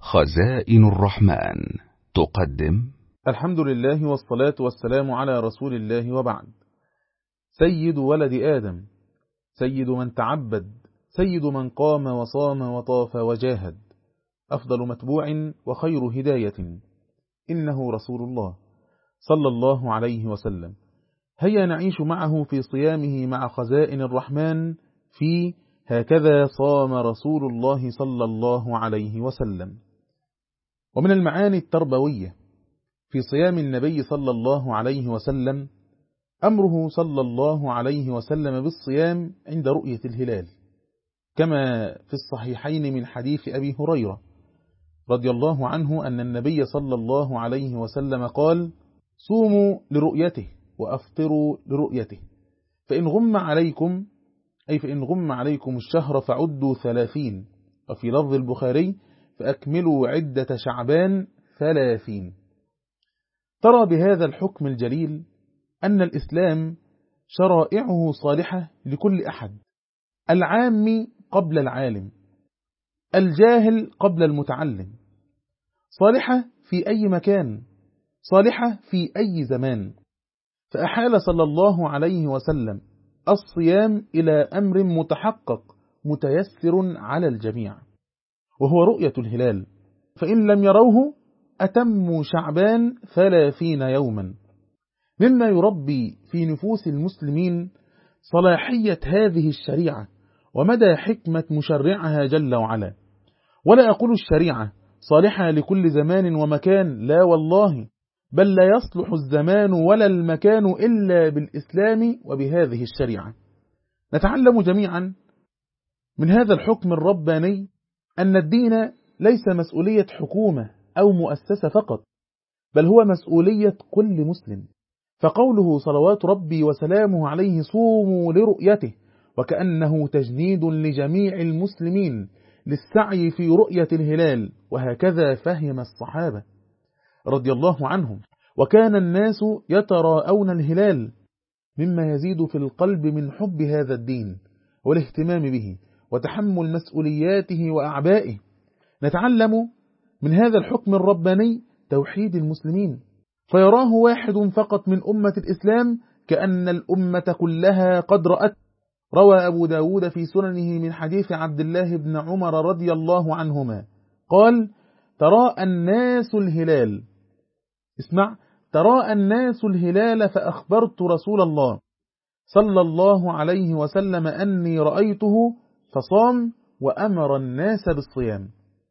خزائن الرحمن تقدم. الحمد لله والصلاة والسلام على رسول الله، وبعد. سيد ولد آدم، سيد من تعبد، سيد من قام وصام وطاف وجاهد، أفضل متبوع وخير هداية، إنه رسول الله صلى الله عليه وسلم. هيا نعيش معه في صيامه مع خزائن الرحمن في هكذا صام رسول الله صلى الله عليه وسلم. ومن المعاني التربوية في صيام النبي صلى الله عليه وسلم أمره صلى الله عليه وسلم بالصيام عند رؤية الهلال، كما في الصحيحين من حديث أبي هريرة رضي الله عنه أن النبي صلى الله عليه وسلم قال: صوموا لرؤيته وأفطروا لرؤيته، فإن غم عليكم الشهر فعدوا 30، وفي لفظ البخاري: فأكملوا عدة شعبان 30. ترى بهذا الحكم الجليل أن الإسلام شرائعه صالحة لكل أحد، العام قبل العالم، الجاهل قبل المتعلم، صالحة في أي مكان، صالحة في أي زمان. فأحال صلى الله عليه وسلم الصيام إلى أمر متحقق متيسر على الجميع، وهو رؤية الهلال، فإن لم يروه أتموا شعبان 30 يوما، مما يربي في نفوس المسلمين صلاحية هذه الشريعة ومدى حكمة مشرعها جل وعلا. ولا أقول الشريعة صالحة لكل زمان ومكان، لا والله، بل لا يصلح الزمان ولا المكان إلا بالإسلام وبهذه الشريعة. نتعلم جميعا من هذا الحكم الرباني أن الدين ليس مسؤولية حكومة أو مؤسسة فقط، بل هو مسؤولية كل مسلم. فقوله صلوات ربي وسلامه عليه: صوموا لرؤيته، وكأنه تجنيد لجميع المسلمين للسعي في رؤية الهلال. وهكذا فهم الصحابة رضي الله عنهم، وكان الناس يتراءون الهلال، مما يزيد في القلب من حب هذا الدين والاهتمام به وتحمل مسؤولياته وأعبائه. نتعلم من هذا الحكم الرباني توحيد المسلمين، فيراه واحد فقط من أمة الإسلام كأن الأمة كلها قد رأت. روى أبو داود في سننه من حديث عبد الله بن عمر رضي الله عنهما قال: تراءى الناس الهلال، اسمع، تراءى الناس الهلال فأخبرت رسول الله صلى الله عليه وسلم أني رأيته فصام وأمر الناس بالصيام.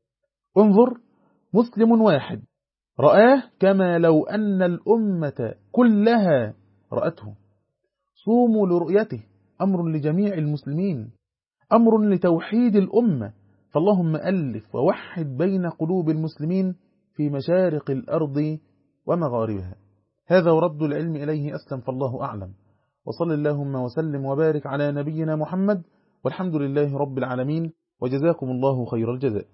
انظر، مسلم واحد رآه كما لو أن الأمة كلها رأته. صوموا لرؤيته، أمر لجميع المسلمين، أمر لتوحيد الأمة. فاللهم ألف ووحد بين قلوب المسلمين في مشارق الأرض ومغاربها. هذا ورد العلم إليه أسلم، فالله أعلم. وصل اللهم وسلم وبارك على نبينا محمد، والحمد لله رب العالمين، وجزاكم الله خير الجزاء.